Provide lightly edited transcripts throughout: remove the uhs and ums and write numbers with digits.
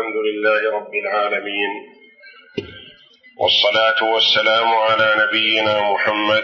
الحمد لله رب العالمين، والصلاة والسلام على نبينا محمد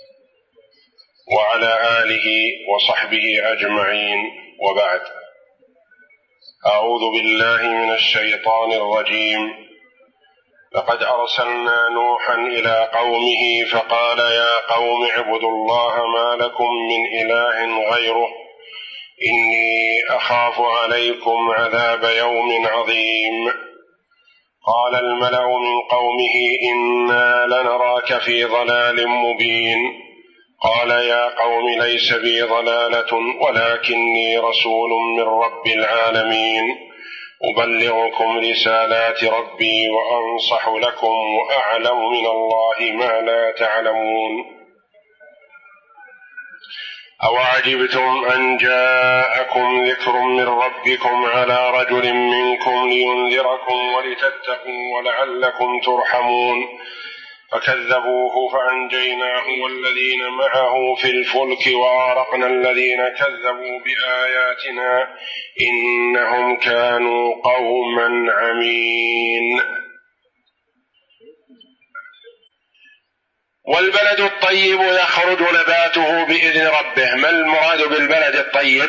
وعلى آله وصحبه أجمعين، وبعد. أعوذ بالله من الشيطان الرجيم. لقد أرسلنا نوحا إلى قومه فقال يا قوم اعبدوا الله ما لكم من إله غيره إني أخاف عليكم عذاب يوم عظيم. قال الملأ من قومه إنا لنراك في ضلال مبين. قال يا قوم ليس بي ضلالة ولكني رسول من رب العالمين أبلغكم رسالات ربي وأنصح لكم وأعلم من الله ما لا تعلمون. أوعجبتم أن جاءكم ذكر من ربكم على رجل منكم لينذركم ولتتقوا ولعلكم ترحمون. فكذبوه فأنجيناه والذين معه في الفلك وأغرقنا الذين كذبوا بآياتنا إنهم كانوا قوما عمين. والبلد الطيب يخرج نباته بإذن ربه. ما المراد بالبلد الطيب؟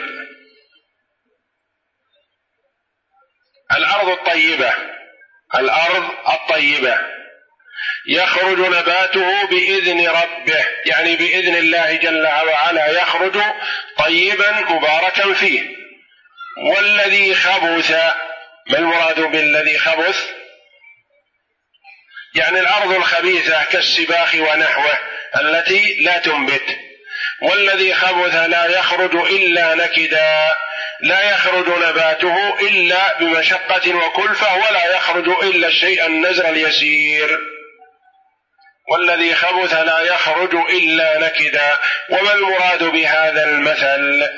الأرض الطيبة. الأرض الطيبة يخرج نباته بإذن ربه، يعني بإذن الله جل وعلا يخرج طيبا مباركا فيه. والذي خبث، ما المراد بالذي خبث؟ يعني الأرض الخبيثة كالسباخ ونحوه التي لا تنبت. والذي خبث لا يخرج إلا نكدا، لا يخرج نباته إلا بمشقة وكلفة، ولا يخرج إلا الشيء النزر اليسير. والذي خبث لا يخرج إلا نكدا. وما المراد بهذا المثل؟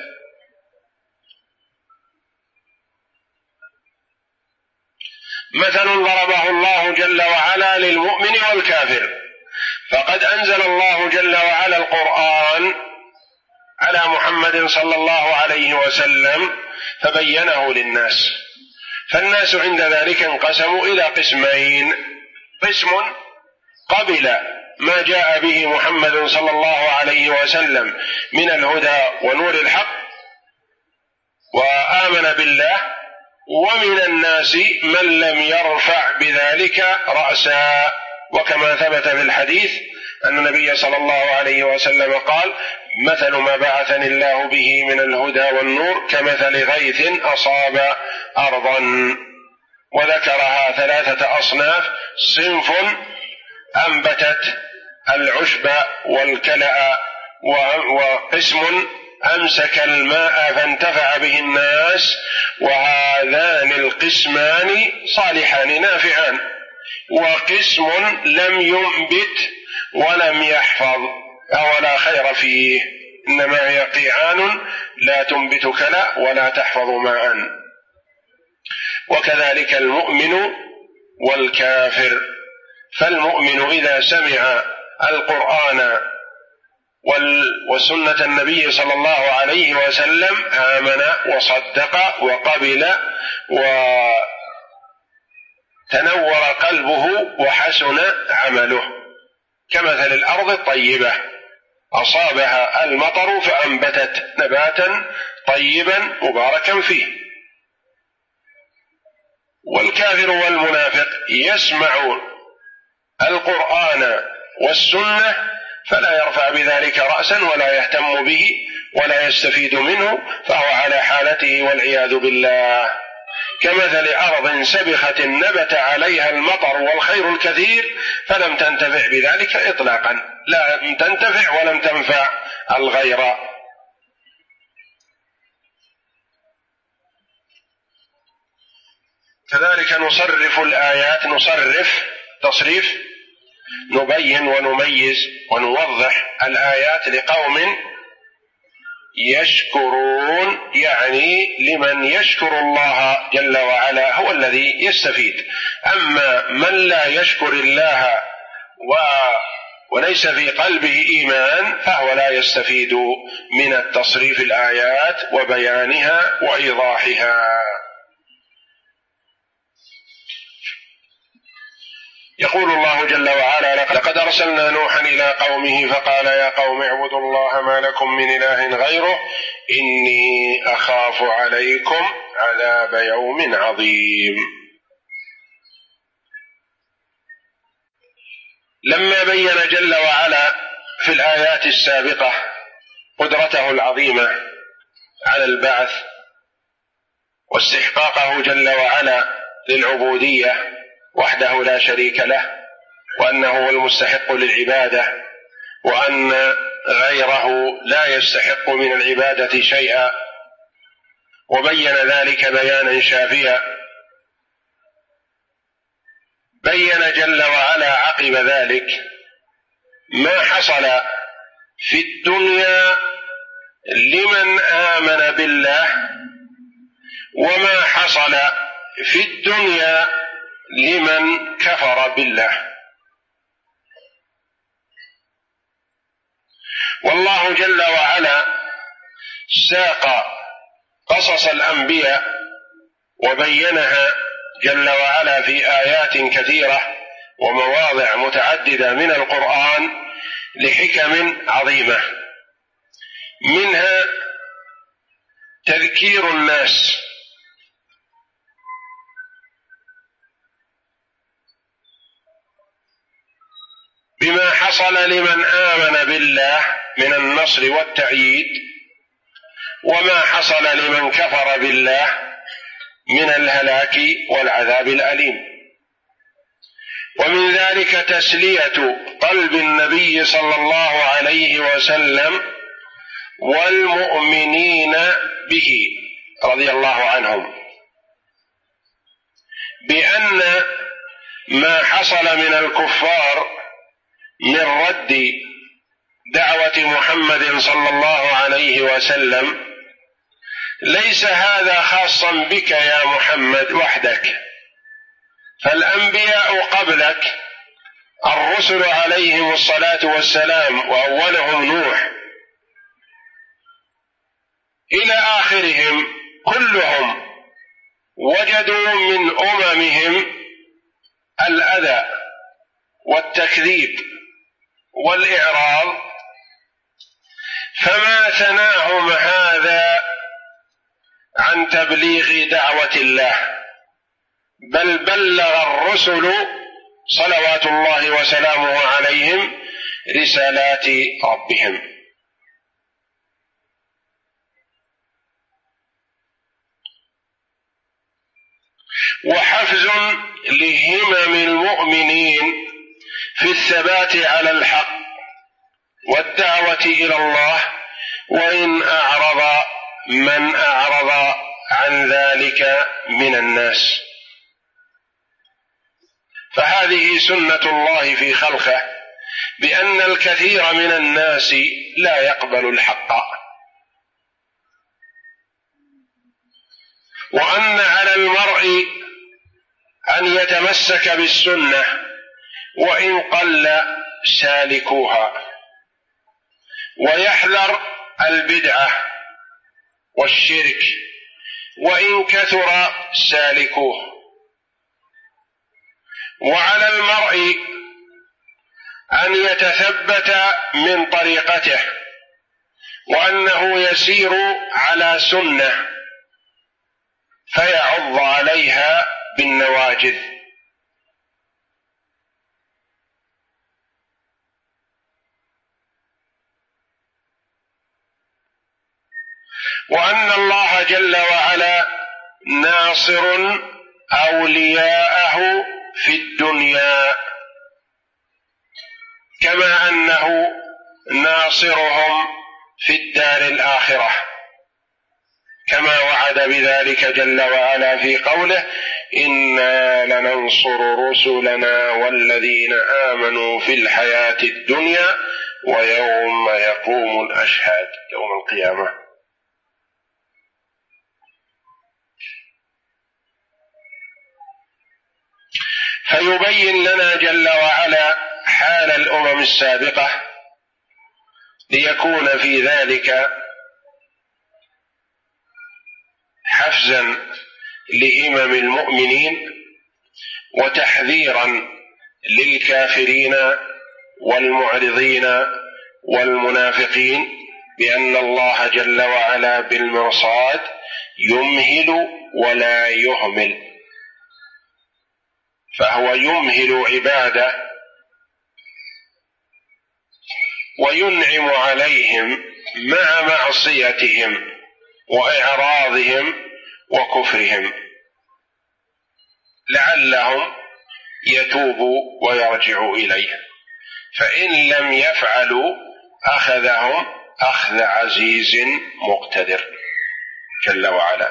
مثل ضربه الله جل وعلا للمؤمن والكافر. فقد أنزل الله جل وعلا القرآن على محمد صلى الله عليه وسلم فبينه للناس، فالناس عند ذلك انقسموا إلى قسمين: قسم قبل ما جاء به محمد صلى الله عليه وسلم من الهدى ونور الحق وآمن بالله، ومن الناس من لم يرفع بذلك رأسا. وكما ثبت في الحديث أن النبي صلى الله عليه وسلم قال: مثل ما بعثني الله به من الهدى والنور كمثل غيث أصاب أرضا. وذكرها 3 أصناف: صنف أنبتت العشب والكلأ، وقسم أمسك الماء فانتفع به الناس، وهذان القسمان صالحان نافعان. وقسم لم ينبت ولم يحفظ ولا خير فيه، إنما هي قيعان لا تنبت كلأ ولا تحفظ ماء. وكذلك المؤمن والكافر. فالمؤمن إذا سمع القرآن وسنة النبي صلى الله عليه وسلم آمن وصدق وقبل وتنور قلبه وحسن عمله، كمثل الأرض الطيبة أصابها المطر فأنبتت نباتا طيبا مباركا فيه. والكافر والمنافق يسمع القرآن والسنة فلا يرفع بذلك رأسا ولا يهتم به ولا يستفيد منه، فهو على حالته والعياذ بالله. كمثل أرض سبخة نبت عليها المطر والخير الكثير فلم تنتفع بذلك إطلاقا، لا تنتفع ولم تنفع الغير. كذلك نصرف الآيات، تصريف، نبين ونميز ونوضح الآيات لقوم يشكرون، يعني لمن يشكر الله جل وعلا هو الذي يستفيد. أما من لا يشكر الله وليس في قلبه إيمان فهو لا يستفيد من التصريف الآيات وبيانها وإيضاحها. يقول الله جل وعلا: لقد أرسلنا نوحا إلى قومه فقال يا قوم اعبدوا الله ما لكم من إله غيره إني أخاف عليكم عذاب يوم عظيم. لما بين جل وعلا في الآيات السابقة قدرته العظيمة على البعث واستحقاقه جل وعلا للعبودية وحده لا شريك له، وأنه هو المستحق للعبادة، وأن غيره لا يستحق من العبادة شيئا، وبين ذلك بيانا شافيا، بين جل وعلا عقب ذلك ما حصل في الدنيا لمن آمن بالله، وما حصل في الدنيا لمن كفر بالله. والله جل وعلا ساق قصص الأنبياء وبينها جل وعلا في آيات كثيرة ومواضع متعددة من القرآن لحكم عظيمة، منها تذكير الناس بما حصل لمن آمن بالله من النصر والتأييد، وما حصل لمن كفر بالله من الهلاك والعذاب الأليم. ومن ذلك تسلية قلب النبي صلى الله عليه وسلم والمؤمنين به رضي الله عنهم بأن ما حصل من الكفار من رد دعوة محمد صلى الله عليه وسلم ليس هذا خاصا بك يا محمد وحدك، فالأنبياء قبلك الرسل عليهم الصلاة والسلام وأولهم نوح إلى آخرهم كلهم وجدوا من أممهم الأذى والتكذيب والإعراض، فما ثناهم هذا عن تبليغ دعوة الله، بل بلغ الرسل صلوات الله وسلامه عليهم رسالات ربهم. وحفز لهمم المؤمنين في الثبات على الحق والدعوة إلى الله، وإن أعرض من أعرض عن ذلك من الناس. فهذه سنة الله في خلقه، بأن الكثير من الناس لا يقبل الحق، وأن على المرء أن يتمسك بالسنة وإن قل سالكوها، ويحذر البدعة والشرك وإن كثر سالكوه. وعلى المرء أن يتثبت من طريقته، وأنه يسير على سنة فيعض عليها بالنواجذ. وأن الله جل وعلا ناصر أولياءه في الدنيا، كما أنه ناصرهم في الدار الآخرة، كما وعد بذلك جل وعلا في قوله: إنا لننصر رسلنا والذين آمنوا في الحياة الدنيا ويوم يقوم الأشهاد، يوم القيامة. فيبين لنا جل وعلا حال الأمم السابقة ليكون في ذلك حفزا لهمم المؤمنين وتحذيرا للكافرين والمعرضين والمنافقين بأن الله جل وعلا بالمرصاد يمهل ولا يهمل، فهو يمهل عباده وينعم عليهم مع معصيتهم وإعراضهم وكفرهم لعلهم يتوبوا ويرجعوا إليه، فإن لم يفعلوا أخذهم أخذ عزيز مقتدر جل وعلا.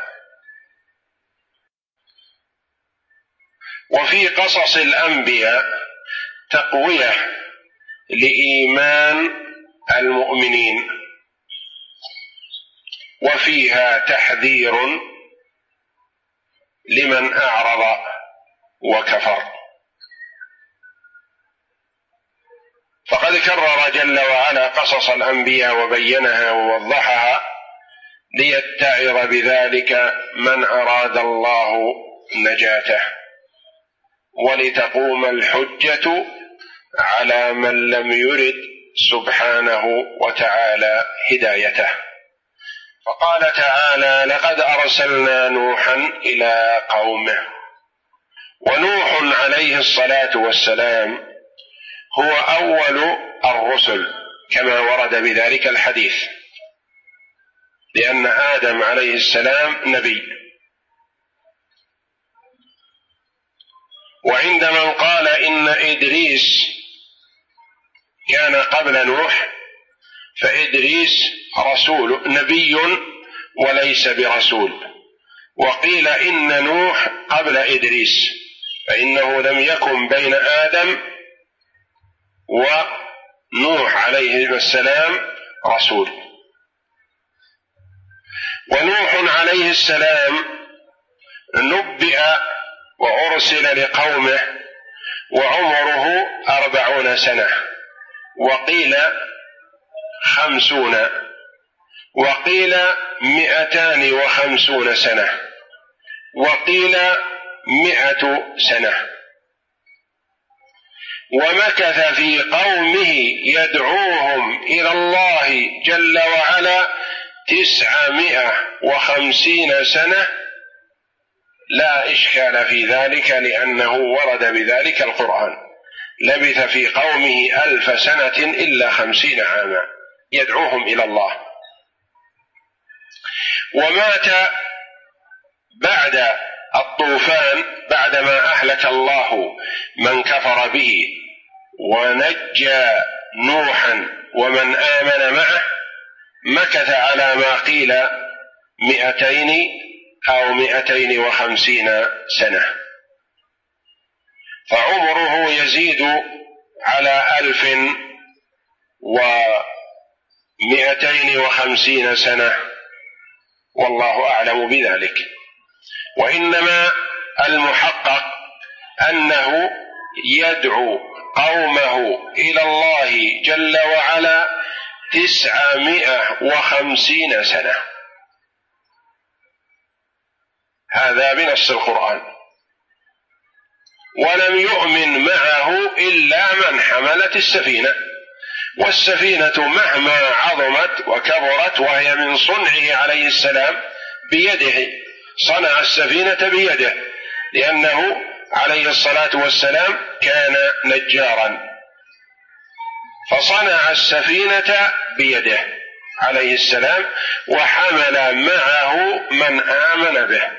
وفي قصص الأنبياء تقوية لإيمان المؤمنين، وفيها تحذير لمن أعرض وكفر، فقد كرر جل وعلا قصص الأنبياء وبينها ووضحها ليتعظ بذلك من أراد الله نجاته، ولتقوم الحجة على من لم يرد سبحانه وتعالى هدايته. فقال تعالى: لقد أرسلنا نوحا إلى قومه. ونوح عليه الصلاة والسلام هو أول الرسل كما ورد بذلك الحديث، لأن آدم عليه السلام نبي. وعند من قال إن إدريس كان قبل نوح، فإدريس رسول نبي وليس برسول. وقيل إن نوح قبل إدريس، فإنه لم يكن بين آدم ونوح عليه السلام رسول. ونوح عليه السلام نبئ وأرسل لقومه وعمره 40 سنة، وقيل 50، وقيل 250 سنة، وقيل 100 سنة. ومكث في قومه يدعوهم إلى الله جل وعلا 950 سنة، لا إشكال في ذلك لأنه ورد بذلك القرآن. لبث في قومه 1000 سنة إلا 50 عاما يدعوهم إلى الله. ومات بعد الطوفان بعدما أهلك الله من كفر به ونجى نوحا ومن آمن معه، مكث على ما قيل 200 أو 250 سنة، فعمره يزيد على 1250 سنة، والله أعلم بذلك. وإنما المحقق أنه يدعو قومه إلى الله جل وعلا 950 سنة، هذا بنص القرآن. ولم يؤمن معه إلا من حملت السفينة، والسفينة مهما عظمت وكبرت وهي من صنعه عليه السلام بيده، صنع السفينة بيده، لأنه عليه الصلاة والسلام كان نجارا، فصنع السفينة بيده عليه السلام، وحمل معه من آمن به،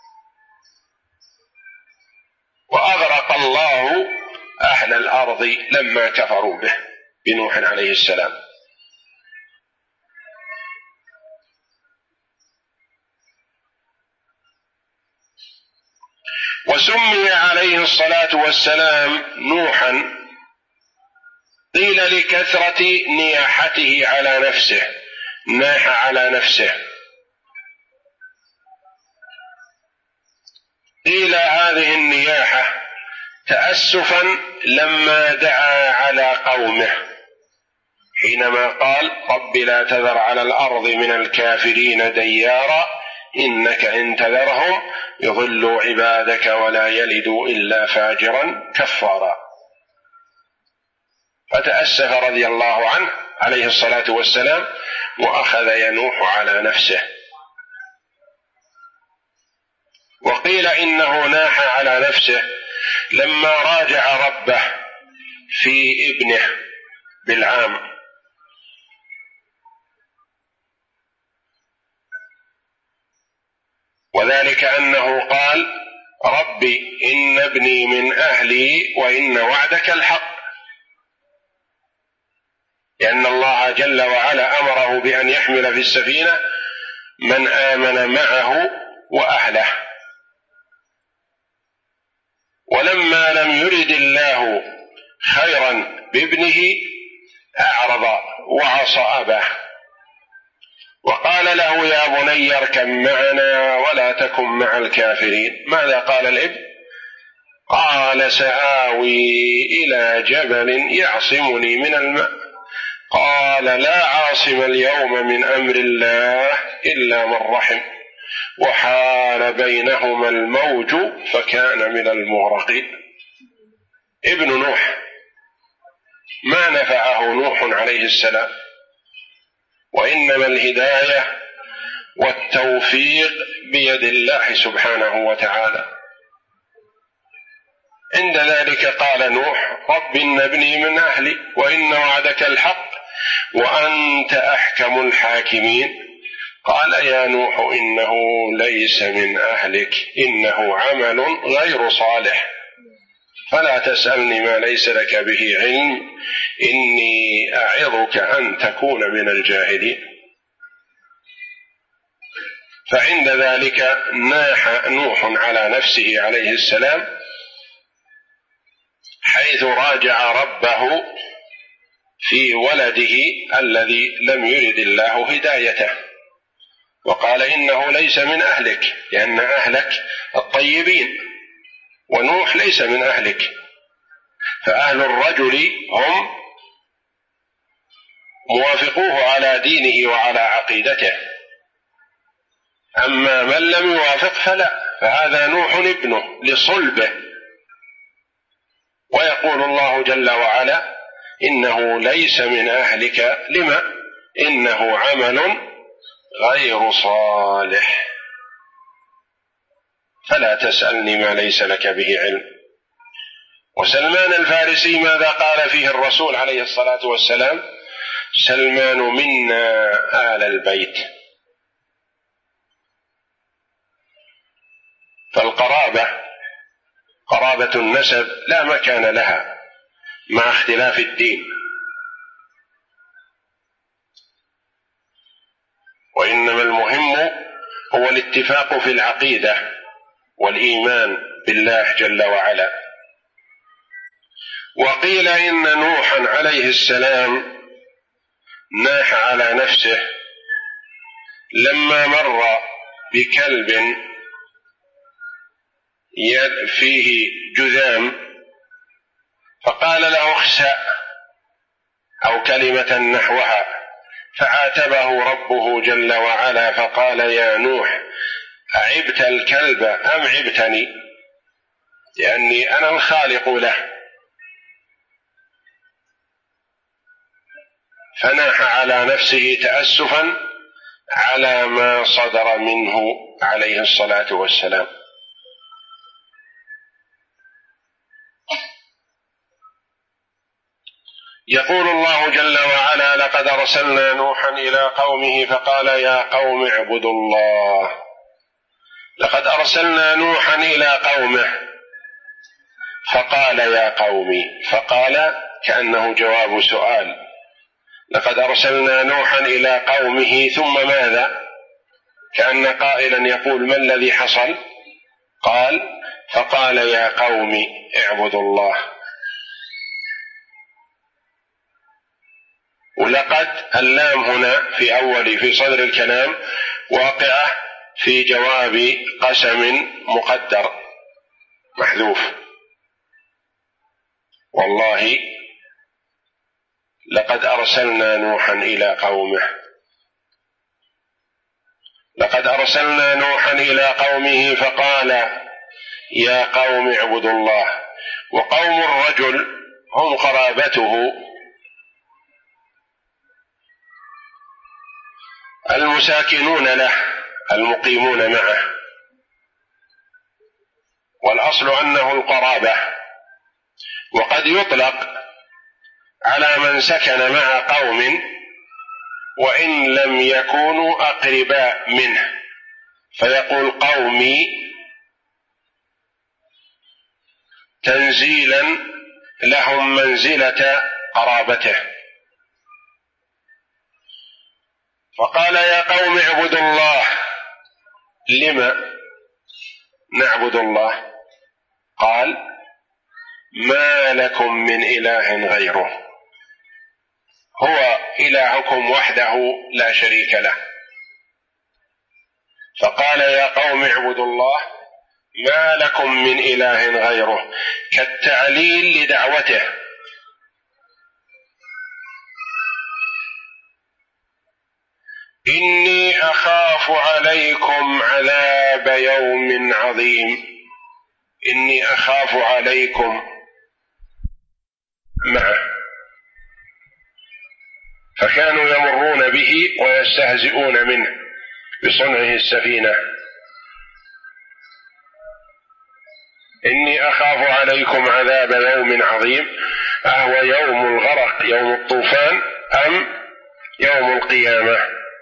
وأغرق الله أهل الأرض لما كفروا به بنوح عليه السلام. وسمي عليه الصلاة والسلام نوحا، قيل لكثرة نياحته على نفسه، ناح على نفسه، قيل هذه النياحة تأسفا لما دعا على قومه حينما قال: رب لا تذر على الأرض من الكافرين ديارا إنك إن تذرهم يضلوا عبادك ولا يلدوا إلا فاجرا كفارا. فتأسف رضي الله عنه عليه الصلاة والسلام وأخذ ينوح على نفسه. وقيل إنه ناح على نفسه لما راجع ربه في ابنه بالعام، وذلك أنه قال: رب إن ابني من أهلي وإن وعدك الحق، لأن الله جل وعلا أمره بأن يحمل في السفينة من آمن معه وأهله، ولما لم يرد الله خيرا بابنه أعرض وعصى أباه، وقال له: يا بني اركب معنا ولا تكن مع الكافرين. ماذا قال الابن؟ قال: سآوي إلى جبل يعصمني من الماء. قال: لا عاصم اليوم من أمر الله إلا من رحم، وحال بينهما الموج فكان من المغرقين. ابن نوح ما نفعه نوح عليه السلام، وإنما الهداية والتوفيق بيد الله سبحانه وتعالى. عند ذلك قال نوح: رب إن ابني من أهلي وإن وعدك الحق وأنت أحكم الحاكمين. قال: يا نوح إنه ليس من أهلك إنه عمل غير صالح، فلا تسألني ما ليس لك به علم، إني أعظك أن تكون من الجاهلين. فعند ذلك ناح نوح على نفسه عليه السلام، حيث راجع ربه في ولده الذي لم يرد الله هدايته، وقال: إنه ليس من أهلك، لأن أهلك الطيبين، ونوح ليس من أهلك، فأهل الرجل هم موافقوه على دينه وعلى عقيدته، أما من لم يوافق فلا، فهذا نوح ابنه لصلبه. ويقول الله جل وعلا: إنه ليس من أهلك، لما؟ إنه عمل غير صالح، فلا تسألني ما ليس لك به علم. وسلمان الفارسي ماذا قال فيه الرسول عليه الصلاة والسلام؟ سلمان منا آل البيت. فالقرابة، قرابة النسب لا مكان لها مع اختلاف الدين، وإنما المهم هو الاتفاق في العقيدة والإيمان بالله جل وعلا. وقيل إن نوحا عليه السلام ناح على نفسه لما مر بكلب فيه جذام، فقال له: اخسأ، أو كلمة نحوها، فعاتبه ربه جل وعلا فقال: يا نوح أعبت الكلب أم عبتني؟ لأني أنا الخالق له. فناح على نفسه تأسفا على ما صدر منه عليه الصلاة والسلام. يقول الله جل وعلا: لقد أرسلنا نوحا إلى قومه فقال: يا قوم اعبدوا الله. لقد أرسلنا نوحا إلى قومه فقال: يا قومي، فقال كأنه جواب سؤال. لقد أرسلنا نوحا إلى قومه ثم ماذا؟ كأن قائلا يقول: ما الذي حصل؟ قال: فقال: يا قوم اعبدوا الله. ولقد اللام هنا في صدر الكلام واقعة في جواب قسم مقدر محذوف. والله لقد أرسلنا نوحا إلى قومه، لقد أرسلنا نوحا إلى قومه فقال: يا قوم اعبدوا الله. وقوم الرجل هم قرابته المساكنون له المقيمون معه، والأصل أنه القرابة، وقد يطلق على من سكن مع قوم وإن لم يكونوا أقرباء منه، فيقول قومي تنزيلا لهم منزلة قرابته. فقال يا قوم اعبدوا الله. لم نعبد الله؟ قال ما لكم من إله غيره، هو إلهكم وحده لا شريك له. فقال يا قوم اعبدوا الله ما لكم من إله غيره، كالتعليل لدعوته. إني أخاف عليكم عذاب يوم عظيم. إني أخاف عليكم معه، فكانوا يمرون به ويستهزئون منه بصنعه السفينة. إني أخاف عليكم عذاب يوم عظيم، أهو يوم الغرق يوم الطوفان أم يوم القيامة؟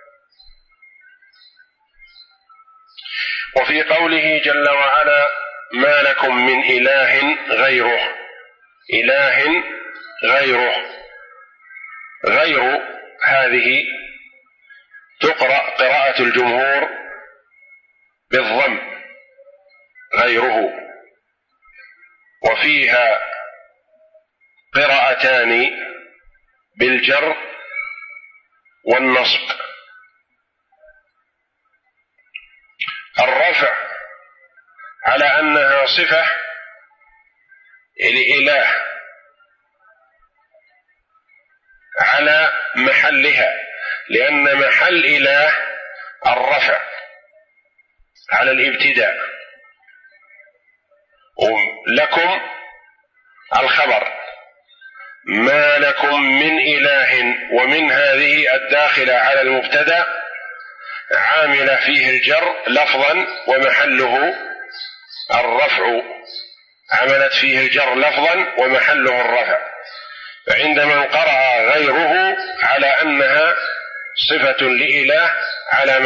وفي قوله جل وعلا ما لكم من إله غيره، إله غيره، غير هذه تقرأ قراءة الجمهور بالضم غيره، وفيها قراءتان بالجر والنصب. الرفع على أنها صفة الإله على محلها، لأن محل إله الرفع على الابتداء، لكم الخبر ما لكم من إله، ومن هذه الداخلة على المبتدأ عامل فيه الجر لفظا ومحله الرفع، عملت فيه الجر لفظا ومحله الرفع. فعندما قرأ غيره على أنها صفة لإله على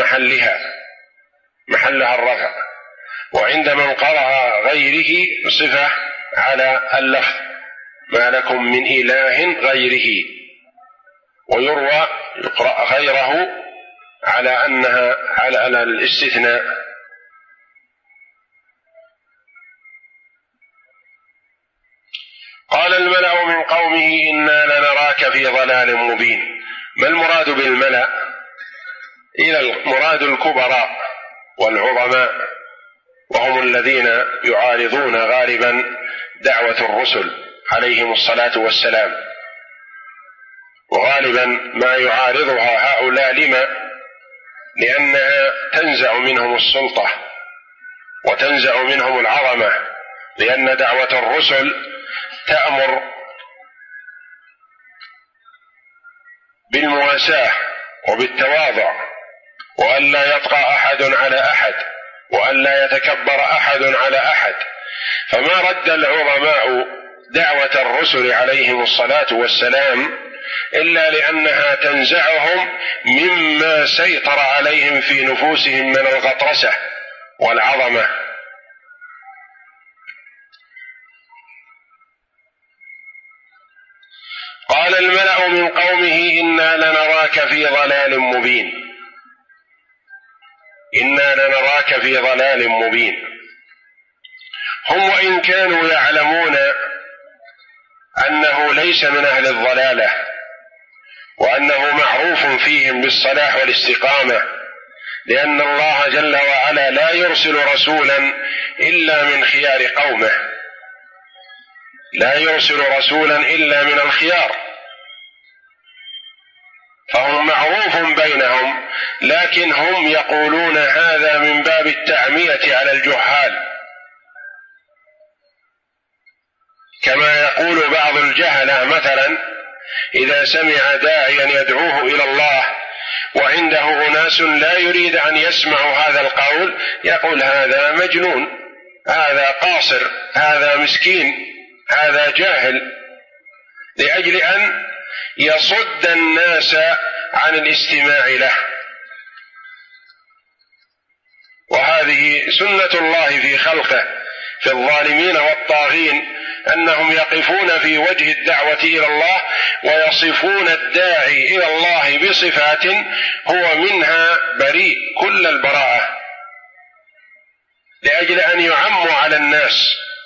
محلها الرفع، وعندما قرأ غيره صفة على اللفظ ما لكم من إله غيره. ويروى يقرأ غيره على أنها على الاستثناء. قال الملأ من قومه إنا لنراك في ضلال مبين. ما المراد بالملأ؟ إلى المراد الكبراء والعظماء، وهم الذين يعارضون غالبا دعوة الرسل عليهم الصلاة والسلام، وغالبا ما يعارضها هؤلاء لأنها تنزع منهم السلطة وتنزع منهم العظمة، لأن دعوة الرسل تأمر بالمواساة وبالتواضع، وأن لا يطغى أحد على أحد، وأن لا يتكبر أحد على أحد. فما رد العظماء دعوة الرسل عليهم الصلاة والسلام إلا لأنها تنزعهم مما سيطر عليهم في نفوسهم من الغطرسة والعظمة. قال الملأ من قومه إنا لنراك في ضلال مبين. إنا لنراك في ضلال مبين. هم وإن كانوا يعلمون أنه ليس من أهل الضلالة، وأنه معروف فيهم بالصلاح والاستقامة، لأن الله جل وعلا لا يرسل رسولا إلا من خيار قومه، لا يرسل رسولا إلا من الخيار، فهم معروف بينهم، لكن هم يقولون هذا من باب التعمية على الجهال، كما يقول بعض الجهلة مثلا إذا سمع داعيا يدعوه إلى الله وعنده أناس لا يريد أن يسمعوا هذا القول، يقول هذا مجنون، هذا قاصر، هذا مسكين، هذا جاهل، لأجل أن يصد الناس عن الاستماع له. وهذه سنة الله في خلقه في الظالمين والطاغين، أنهم يقفون في وجه الدعوة إلى الله ويصفون الداعي إلى الله بصفات هو منها بريء كل البراءة، لأجل أن يعموا على الناس.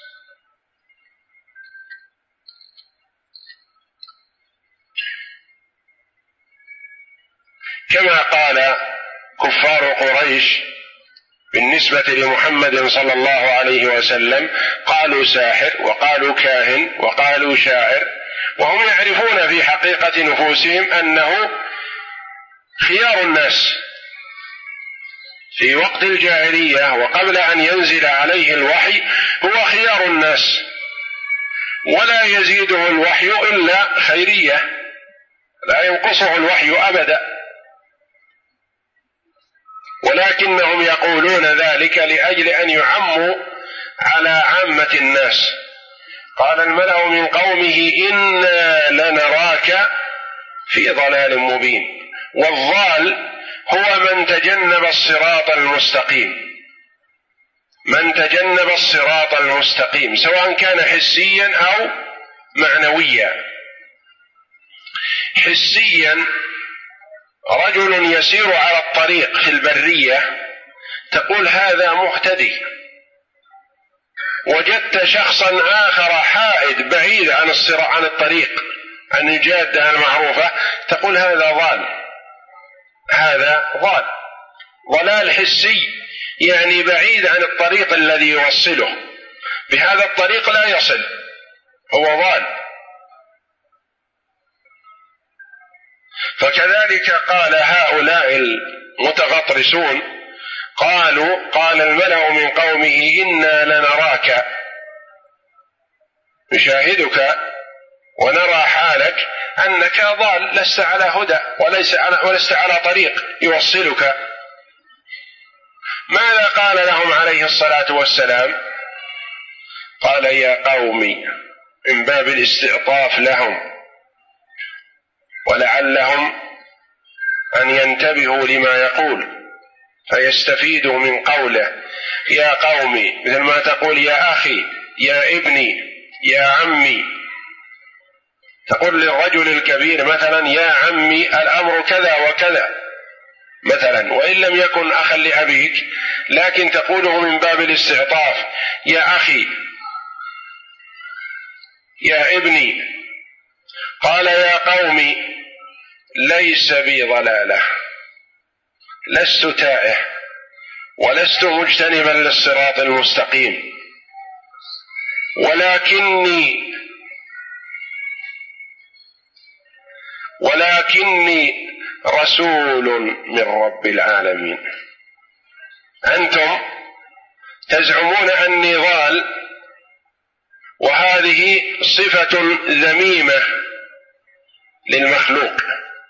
كما قال كفار قريش بالنسبة لمحمد صلى الله عليه وسلم، قالوا ساحر، وقالوا كاهن، وقالوا شاعر، وهم يعرفون في حقيقة نفوسهم أنه خيار الناس في وقت الجاهلية وقبل أن ينزل عليه الوحي، هو خيار الناس، ولا يزيده الوحي إلا خيرية، لا ينقصه الوحي أبدا، ولكنهم يقولون ذلك لأجل أن يعموا على عامة الناس. قال الملأ من قومه إنا لنراك في ضلال مبين. والضال هو من تجنب الصراط المستقيم، من تجنب الصراط المستقيم، سواء كان حسيا أو معنويا. حسيا رجل يسير على الطريق في البرية، تقول هذا مهتدي، وجدت شخصا آخر حائد بعيد عن الطريق، عن الجادة المعروفة، تقول هذا ضال، هذا ضال. ضلال حسي يعني بعيد عن الطريق الذي يوصله، بهذا الطريق لا يصل، هو ضال. فكذلك قال هؤلاء المتغطرسون، قال الملأ من قومه إنا لنراك، نشاهدك ونرى حالك أنك ضال، لست على هدى ولست على طريق يوصلك. ماذا قال لهم عليه الصلاة والسلام؟ قال يا قومي، من باب الاستعطاف لهم ولعلهم أن ينتبهوا لما يقول فيستفيدوا من قوله. يا قومي مثل ما تقول يا أخي، يا ابني، يا عمي. تقول للرجل الكبير مثلا يا عمي الأمر كذا وكذا مثلا، وإن لم يكن أخا لأبيك، لكن تقوله من باب الاستعطاف، يا أخي، يا ابني. قال يا قوم ليس بي ضلالة، لست تائه ولست مجتنبا للصراط المستقيم، ولكني رسول من رب العالمين. أنتم تزعمون أني ضال، وهذه صفة ذميمة للمخلوق،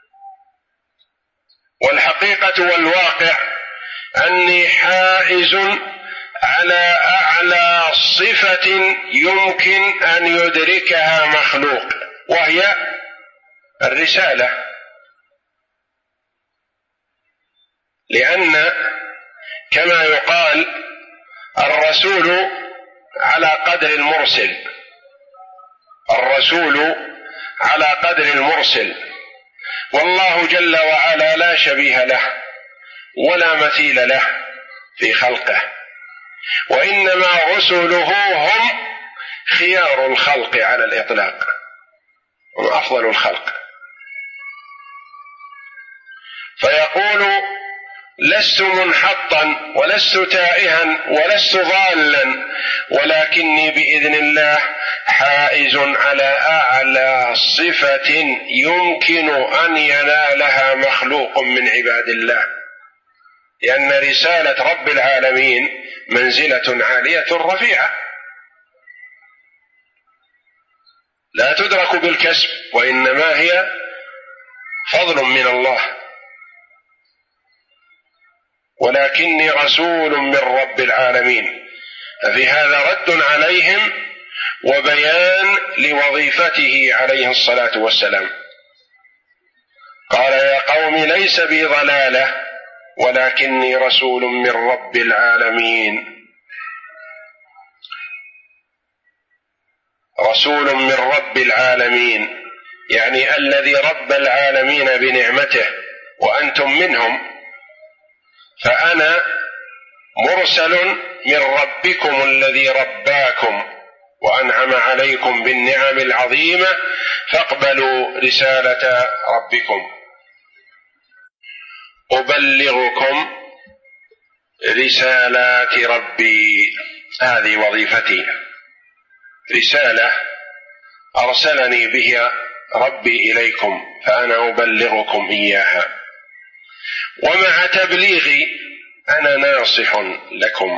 والحقيقة والواقع أني حائز على أعلى صفة يمكن أن يدركها مخلوق، وهي الرسالة. لأن كما يقال الرسول على قدر المرسل، الرسول على قدر المرسل، والله جل وعلا لا شبيه له ولا مثيل له في خلقه، وإنما رسله هم خيار الخلق على الإطلاق، هم أفضل الخلق. فيقول لست منحطا ولست تائها ولست ضالا، ولكني بإذن الله حائز على أعلى صفة يمكن أن ينالها مخلوق من عباد الله، لأن رسالة رب العالمين منزلة عالية رفيعة لا تدرك بالكسب، وإنما هي فضل من الله. ولكني رسول من رب العالمين. ففي هذا رد عليهم وبيان لوظيفته عليه الصلاة والسلام. قال: يا قوم ليس بي ضلالة ولكني رسول من رب العالمين. رسول من رب العالمين يعني الذي رب العالمين بنعمته وأنتم منهم، فأنا مرسل من ربكم الذي رباكم وأنعم عليكم بالنعم العظيمة، فاقبلوا رسالة ربكم. أبلغكم رسالات ربي، هذه وظيفتي، رسالة أرسلني بها ربي إليكم فأنا أبلغكم إياها. ومع تبليغي أنا ناصح لكم.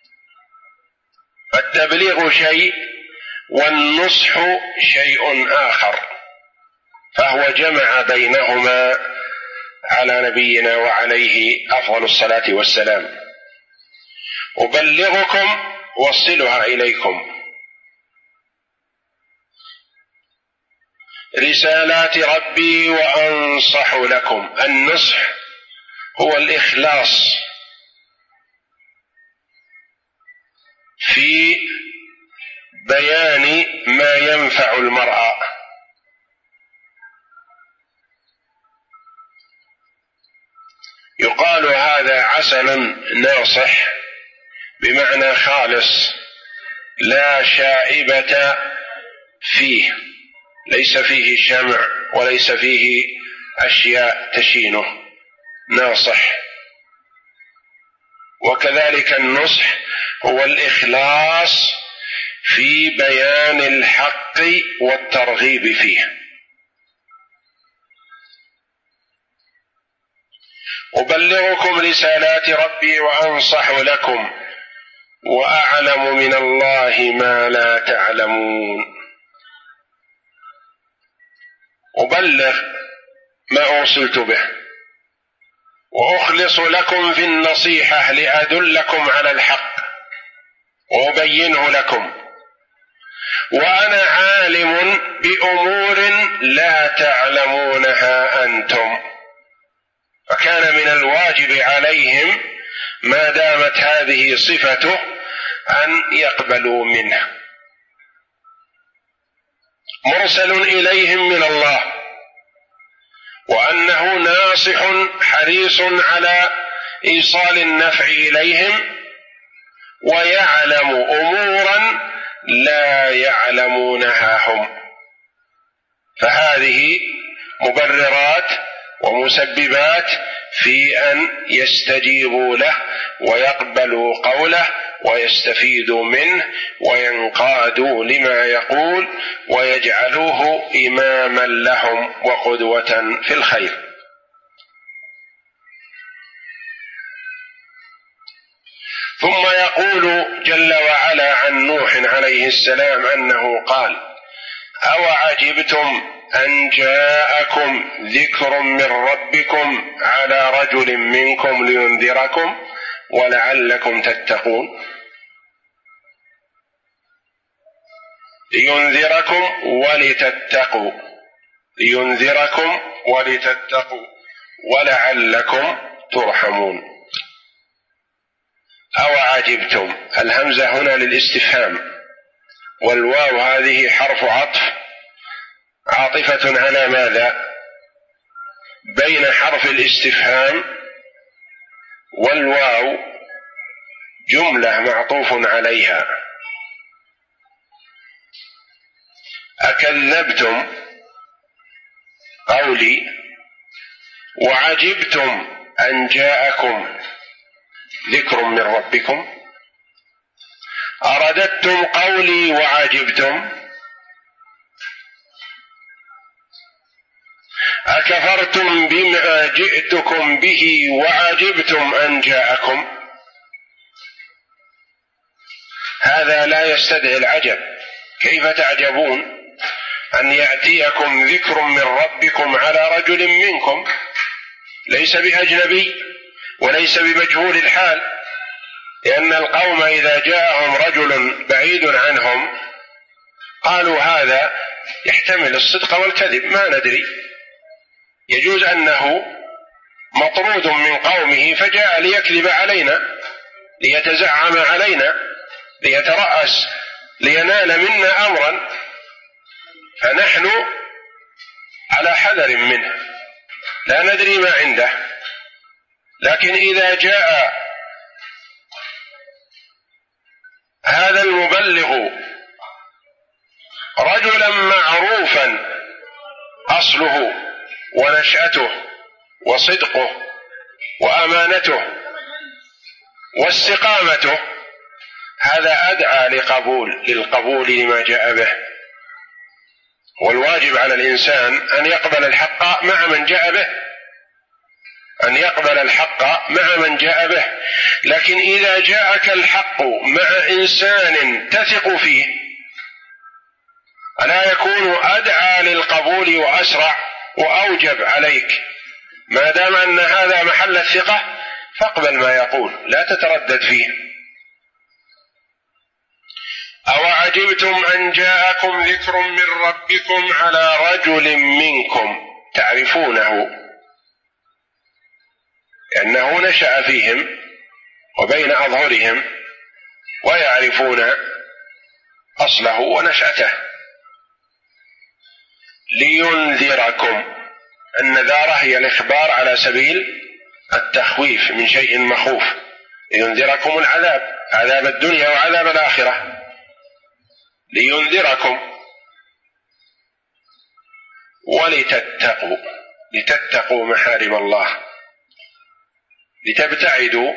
التبليغ شيء والنصح شيء آخر، فهو جمع بينهما على نبينا وعليه أفضل الصلاة والسلام. أبلغكم وصلها إليكم. رسالات ربي وأنصح لكم. النصح هو الإخلاص في بيان ما ينفع المرء. يقال هذا عسل ناصح بمعنى خالص لا شائبة فيه، ليس فيه شمع وليس فيه أشياء تشينه، ناصح. وكذلك النصح هو الإخلاص في بيان الحق والترغيب فيه. أبلغكم رسالات ربي وأنصح لكم وأعلم من الله ما لا تعلمون. أبلغ ما أرسلت به، وأخلص لكم في النصيحة لأدلكم على الحق وأبينه لكم، وأنا عالم بأمور لا تعلمونها أنتم. فكان من الواجب عليهم ما دامت هذه صفته أن يقبلوا منه. مرسل إليهم من الله، وأنه ناصح حريص على إيصال النفع إليهم، ويعلم أمورا لا يعلمونها هم. فهذه مبررات ومسببات في أن يستجيبوا له ويقبلوا قوله ويستفيدوا منه وينقادوا لما يقول ويجعلوه إماما لهم وقدوة في الخير. ثم يقول جل وعلا عن نوح عليه السلام أنه قال: أوعجبتم أن جاءكم ذكر من ربكم على رجل منكم لينذركم ولعلكم تتقون. لينذركم ولتتقوا، لينذركم ولتتقوا ولعلكم ترحمون. أوعجبتم، الهمزة هنا للاستفهام، والواو هذه حرف عطف عاطفة على ماذا؟ بين حرف الاستفهام والواو جملة معطوف عليها. أكذبتم قولي وعجبتم أن جاءكم ذكر من ربكم؟ أرددتم قولي وعجبتم؟ أكفرتم بما جئتكم به وعجبتم أن جاءكم؟ هذا لا يستدعي العجب. كيف تعجبون أن يأتيكم ذكر من ربكم على رجل منكم؟ ليس بأجنبي وليس بمجهول الحال، لأن القوم إذا جاءهم رجل بعيد عنهم قالوا هذا يحتمل الصدق والكذب، ما ندري، يجوز أنه مطرود من قومه فجاء ليكذب علينا، ليتزعم علينا، ليترأس، لينال منا أمرا، فنحن على حذر منه، لا ندري ما عنده. لكن إذا جاء هذا المبلغ رجلا معروفا أصله ونشأته وصدقه وأمانته واستقامته، هذا أدعى للقبول لما جاء به. والواجب على الإنسان أن يقبل الحق مع من جاء به، أن يقبل الحق مع من جاء به. لكن إذا جاءك الحق مع إنسان تثق فيه ألا يكون أدعى للقبول وأسرع وأوجب عليك؟ ما دام أن هذا محل الثقة فاقبل ما يقول، لا تتردد فيه. أوعجبتم أن جاءكم ذكر من ربكم على رجل منكم تعرفونه، لأنه نشأ فيهم وبين أظهرهم ويعرفون أصله ونشأته. لينذركم، النذارة هي الإخبار على سبيل التخويف من شيء مخوف، لينذركم العذاب، عذاب الدنيا وعذاب الآخرة. لينذركم لتتقوا محارم الله، لتبتعدوا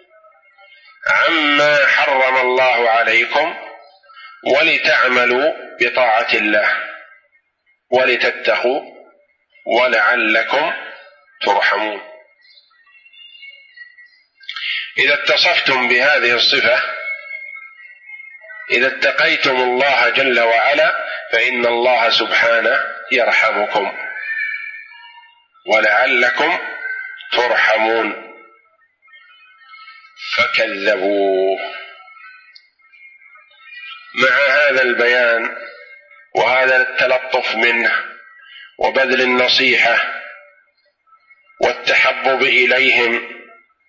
عما حرم الله عليكم، ولتعملوا بطاعة الله، ولتتقوا ولعلكم ترحمون. إذا اتصفتم بهذه الصفة، إذا اتقيتم الله جل وعلا، فإن الله سبحانه يرحمكم ولعلكم ترحمون. فكذبوه. مع هذا البيان وهذا التلطف منه وبذل النصيحة والتحبب إليهم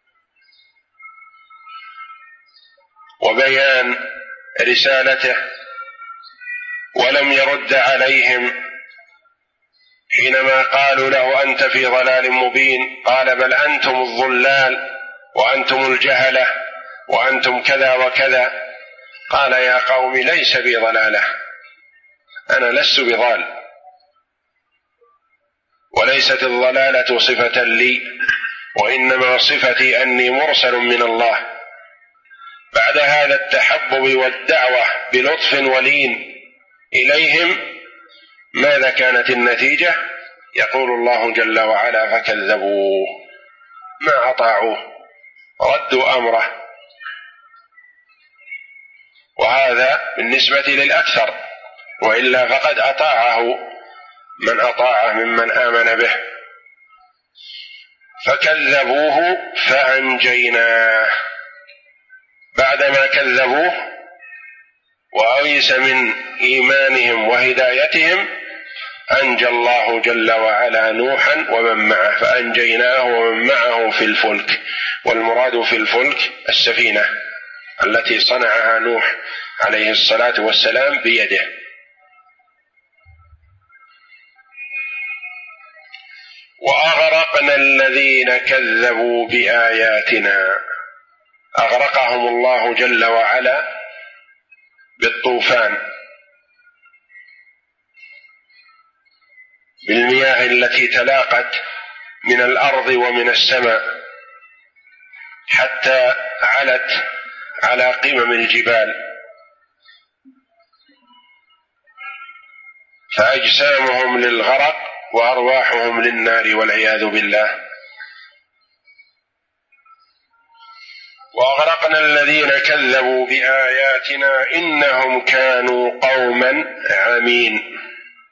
وبيان رسالته، ولم يرد عليهم حينما قالوا له أنت في ضلال مبين، قال بل أنتم الضلال وأنتم الجهلة وأنتم كذا وكذا. قال يا قوم ليس بي ضلالة، أنا لست بضال، وليست الضلالة صفة لي، وإنما صفتي أني مرسل من الله. بعد هذا التحبب والدعوة بلطف ولين إليهم ماذا كانت النتيجة؟ يقول الله جل وعلا فكذبوه، ما أطاعوه، ردوا أمره. وهذا بالنسبة للأكثر، وإلا فقد أطاعه من أطاعه ممن آمن به. فكذبوه فأنجيناه، بعدما كذبوه وأيس من إيمانهم وهدايتهم أنجى الله جل وعلا نوحا ومن معه، فأنجيناه ومن معه في الفلك. والمراد في الفلك السفينة التي صنعها نوح عليه الصلاة والسلام بيده. وأغرقنا الذين كذبوا بآياتنا، أغرقهم الله جل وعلا بالطوفان، بالمياه التي تلاقت من الأرض ومن السماء حتى علت على قمم الجبال، فأجسامهم للغرق وأرواحهم للنار والعياذ بالله. وأغرقنا الذين كذبوا بآياتنا إنهم كانوا قوما عمين.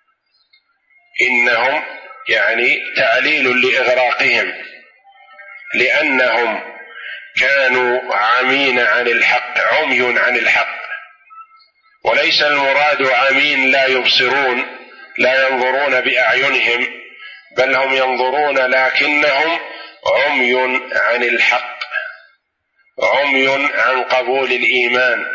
إنهم يعني تعليل لإغراقهم، لأنهم كانوا عمين عن الحق، عمي عن الحق، وليس المراد عمين لا يبصرون لا ينظرون بأعينهم، بل هم ينظرون لكنهم عمي عن الحق، عمي عن قبول الإيمان.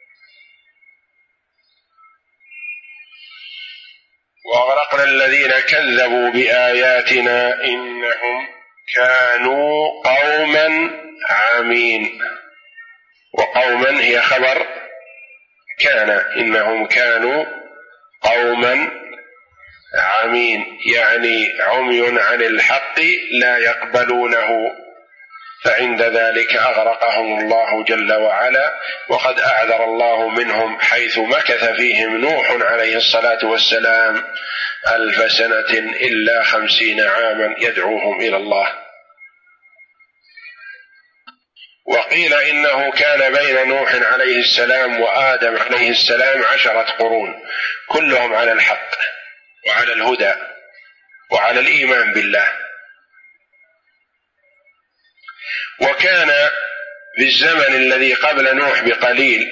وأغرقنا الذين كذبوا بآياتنا إنهم كانوا قوما عمين. وقوما هي خبر كان، إنهم كانوا قوما عمين، يعني عمي عن الحق لا يقبلونه، فعند ذلك أغرقهم الله جل وعلا. وقد أعذر الله منهم حيث مكث فيهم نوح عليه الصلاة والسلام 1000 سنة إلا 50 عاما يدعوهم إلى الله. وقيل إنه كان بين نوح عليه السلام وآدم عليه السلام 10 قرون، كلهم على الحق وعلى الهدى وعلى الإيمان بالله. وكان في الزمن الذي قبل نوح بقليل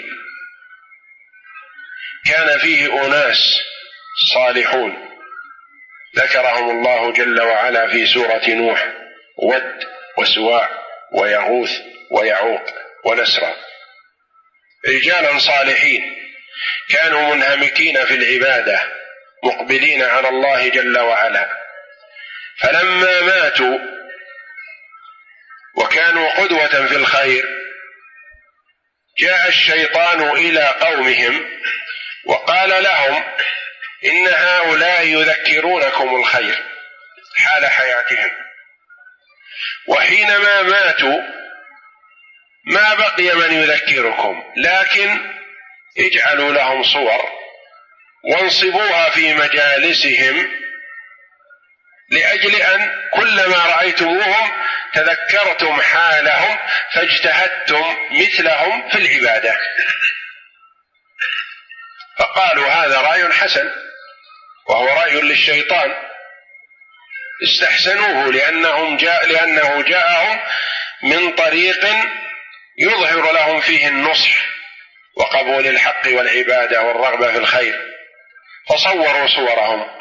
كان فيه أناس صالحون ذكرهم الله جل وعلا في سورة نوح: ود وسواع ويغوث ويعوق ونسرا، رجالا صالحين كانوا منهمكين في العبادة مقبلين على الله جل وعلا، فلما ماتوا وكانوا قدوة في الخير جاء الشيطان إلى قومهم وقال لهم إن هؤلاء يذكرونكم الخير حال حياتهم، وحينما ماتوا ما بقي من يذكركم، لكن اجعلوا لهم صور وانصبوها في مجالسهم، لأجل أن كلما رأيتموهم تذكرتم حالهم فاجتهدتم مثلهم في العبادة. فقالوا هذا رأي حسن، وهو رأي للشيطان، استحسنوه لأنه جاءهم من طريق يظهر لهم فيه النصح وقبول الحق والعبادة والرغبة في الخير، فصوروا صورهم.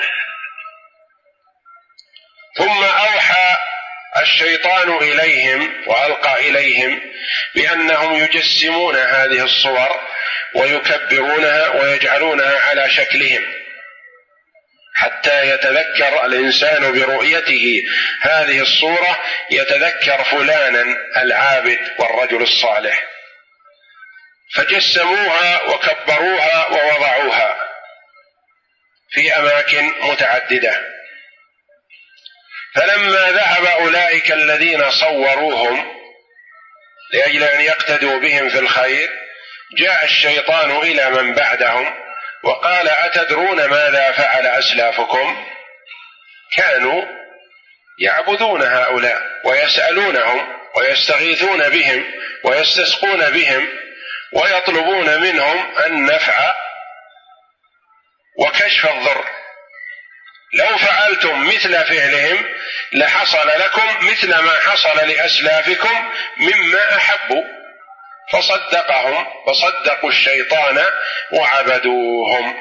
ثم أوحى الشيطان إليهم وألقى إليهم بأنهم يجسمون هذه الصور ويكبرونها ويجعلونها على شكلهم، حتى يتذكر الإنسان برؤيته هذه الصورة يتذكر فلانا العابد والرجل الصالح، فجسموها وكبروها ووضعوها في أماكن متعددة. فلما ذهب أولئك الذين صوروهم لأجل أن يقتدوا بهم في الخير جاء الشيطان إلى من بعدهم وقال: أتدرون ماذا فعل أسلافكم؟ كانوا يعبدون هؤلاء ويسألونهم ويستغيثون بهم ويستسقون بهم ويطلبون منهم النفع وكشف الضر، لو فعلتم مثل فعلهم لحصل لكم مثل ما حصل لأسلافكم مما أحبوا، فصدقهم فصدقوا الشيطان وعبدوهم.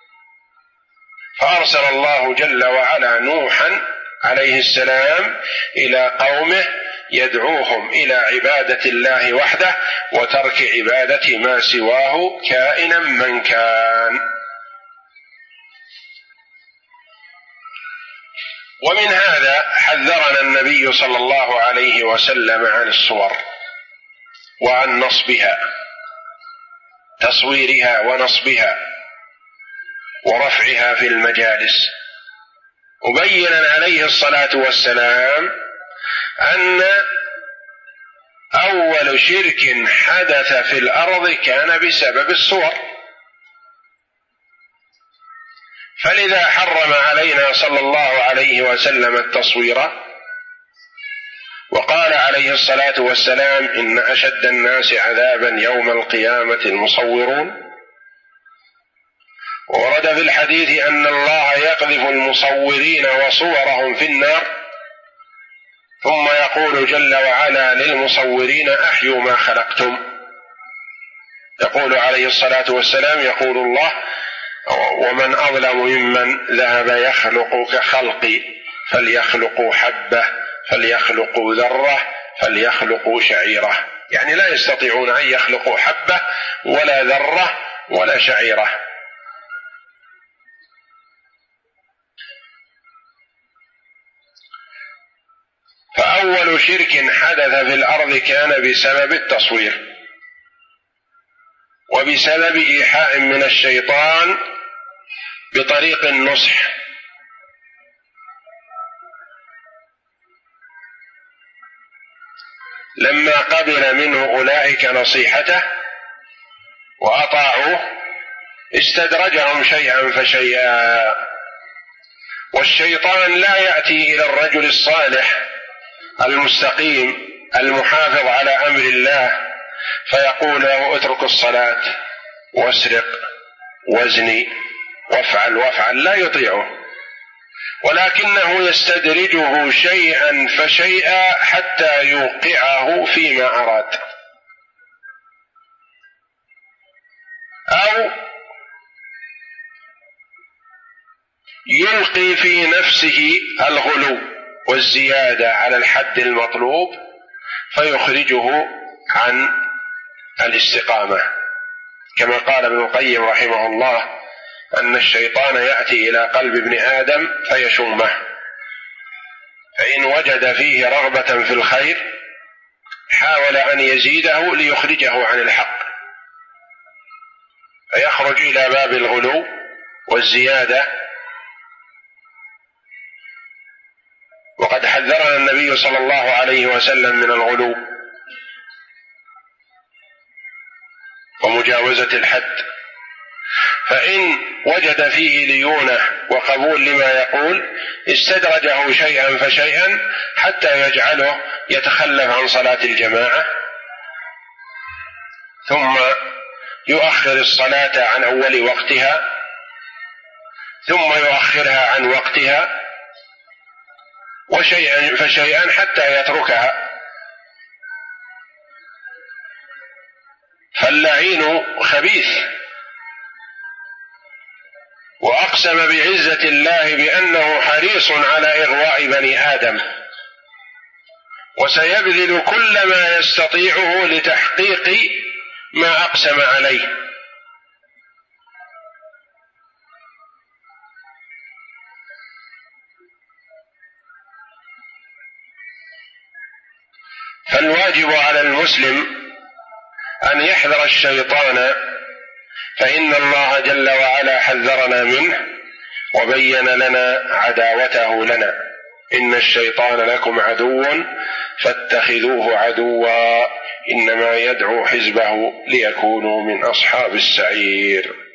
فأرسل الله جل وعلا نوحا عليه السلام إلى قومه يدعوهم إلى عبادة الله وحده وترك عبادة ما سواه كائنا من كان. ومن هذا حذرنا النبي صلى الله عليه وسلم عن الصور وعن نصبها، تصويرها ونصبها ورفعها في المجالس، مبينا عليه الصلاة والسلام أن أول شرك حدث في الأرض كان بسبب الصور، فلذا حرم علينا صلى الله عليه وسلم التصوير، وقال عليه الصلاة والسلام: إن أشد الناس عذابا يوم القيامة المصورون. ورد في الحديث أن الله يقذف المصورين وصورهم في النار ثم يقول جل وعلا للمصورين: أحيوا ما خلقتم. يقول عليه الصلاة والسلام: يقول الله: ومن أظلم ممن ذهب يخلق كخلقي، فليخلقوا حبة، فليخلقوا ذرة، فليخلقوا شعيرة. يعني لا يستطيعون أن يخلقوا حبة ولا ذرة ولا شعيرة. فأول شرك حدث في الأرض كان بسبب التصوير، وبسبب إيحاء من الشيطان بطريق النصح. لما قبل منه أولئك نصيحته وأطاعوه استدرجهم شيئا فشيئا. والشيطان لا يأتي إلى الرجل الصالح المستقيم المحافظ على أمر الله فيقول له: اترك الصلاة واسرق وازني وافعل، لا يطيعه، ولكنه يستدرجه شيئا فشيئا حتى يوقعه فيما أراد، أو يلقي في نفسه الغلو والزيادة على الحد المطلوب فيخرجه عن الاستقامة، كما قال ابن القيم رحمه الله: أن الشيطان يأتي إلى قلب ابن آدم فيشمه، فإن وجد فيه رغبة في الخير حاول أن يزيده ليخرجه عن الحق، فيخرج إلى باب الغلو والزيادة. وقد حذرنا النبي صلى الله عليه وسلم من الغلو ومجاوزة الحد، فإن وجد فيه ليونة وقبول لما يقول استدرجه شيئا فشيئا حتى يجعله يتخلف عن صلاة الجماعة، ثم يؤخر الصلاة عن أول وقتها، ثم يؤخرها عن وقتها، وشيئا فشيئا حتى يتركها. فاللعين خبيث، وأقسم بعزة الله بأنه حريص على إغواء بني آدم، وسيبذل كل ما يستطيعه لتحقيق ما أقسم عليه. فالواجب على المسلم أن يحذر الشيطان، فإن الله جل وعلا حذرنا منه وبين لنا عداوته لنا: إن الشيطان لكم عدو فاتخذوه عدوا إنما يدعو حزبه ليكونوا من أصحاب السعير.